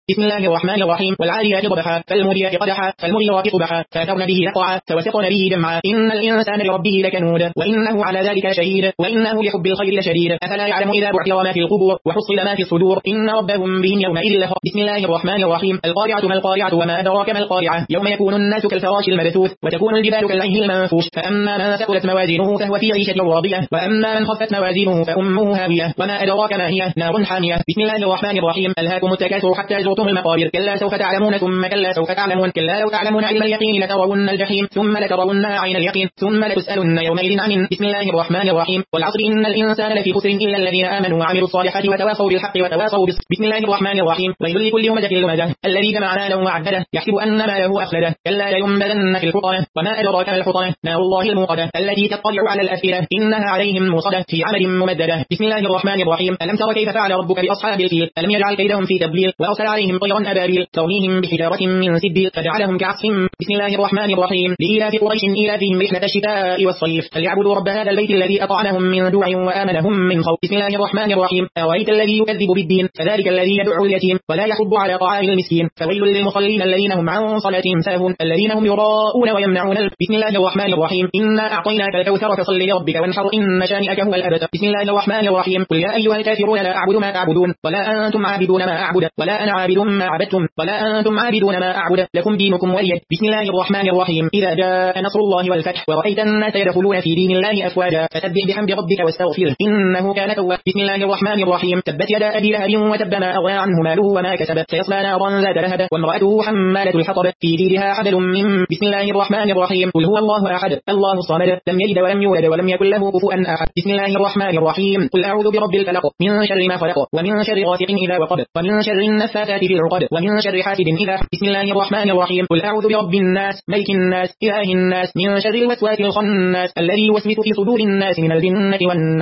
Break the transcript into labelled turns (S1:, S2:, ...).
S1: بسم الله الرحمن الرحيم والعاديات ضبحا فالموريات قدحا فالمغيرات صبحا فأثرن به نقعا فوسطن به جمعا إن الإنسان لربه لكنود وإنه على ذلك شهيد وإنه لحب الخير لشديد أفلا يعلم إذا بعثر ما في القبور وحصل ما في الصدور إن ربهم بهم يومئذ لخبير. بسم الله الرحمن الرحيم القارعة ما القارعة وما أدراك ما القارعة يوم يكون الناس كالفراش المبثوث وتكون الجبال كالعهن المنفوش فأما من ثقلت موازينه فهو في عيشة راضية وأما من خفت موازينه فأمه هاوية وما أدراك ما هي نار حامية. بسم الله الرحمن الرحيم ألهاكم التكاثر حتى زرتم المقابر كلا سوف تعلمون ثم كلا سوف تعلمون كلا لو تعلمون علم اليقين لترون الجحيم ثم لترونها عين اليقين ثم لتسألن يومئذ عن. بسم الله الرحمن الرحيم والعصر إن الإنسان لفي خسر إلا الذين آمنوا وعملوا الصالحات وتواصوا بالحق وتواصوا بالصبر. بسم الله الرحمن الرحيم ويل لكل همزة لمزة الذي جمع ماله وعدده يحسب أن ماله أخلده كلا لينبذن في الحطمة وما أدراك ما الحطمة نار الله الموقدة التي تطلع على الأفئدة إنها عليهم موصدة في عمد ممددة. بسم الله الرحمن الرحيم ألم تر كيف فعل ربك بأصحاب الفيل ألم يجعل كيدهم في تضليل وأرسل عليهم طيرا أبابيل ترميهم بحجارة من سجيل فجعلهم كعصف. بسم الله الرحمن الرحيم لإيلاف قريش إيلافهم رحلة الشتاء والصيف فليعبدوا رب هذا البيت الذي أطعمهم من جوع وآمنهم من خوف. بسم الله الرحمن الرحيم أرأيت الذي يكذب بالدين فذلك الذي يدعو اليتيم ولا يحض على طعام المسكين فويل للمصلين الذين هم عن صلاتهم ساهون الذين هم يراءون ويمنعون. بسم الله الرحمن الرحيم إنا أعطيناك الكوثر فصل لربك وانحر إن شانئك هو الأبتر. بسم الله الرحمن الرحيم قل يا أيها الكافرون لا أعبد ما تعبدون ولا أنتم عابدون ما أعبد ولا أنا عابد ما عبدتم ولا أنتم عابدون ما أعبد لكم دينكم ولي. بسم الله الرحمن الرحيم إذا جاء نصر الله والفتح ورأيت الناس يدخلون في دين الله أفواجا فسبح بحمد ربك واستغفره إنه كان توابا. بسم الله الرحمن الرحيم تبت يدا أبي لهب وتب ما أغنى عنه ماله وما كسب سيصلى نارا ذات لهب وامرأته حمالة الحطب في جيدها حبل من. بسم الله الرحمن الرحيم قل هو الله أحد الله الصمد لم يلد ولم يولد ولم يكن له كفوا أحد. بسم الله الرحمن الرحيم قل أعوذ برب الفلق من شر ما خلق ومن شر غاسق إذا وقب ومن شر النفاثات في العقد ومن شر حاسد إذا. بسم الله الرحمن الرحيم قل أعوذ برب الناس ملك الناس إله الناس من شر الوسواس الخناس الذي يوسوس في صدور الناس من الجنة والناس.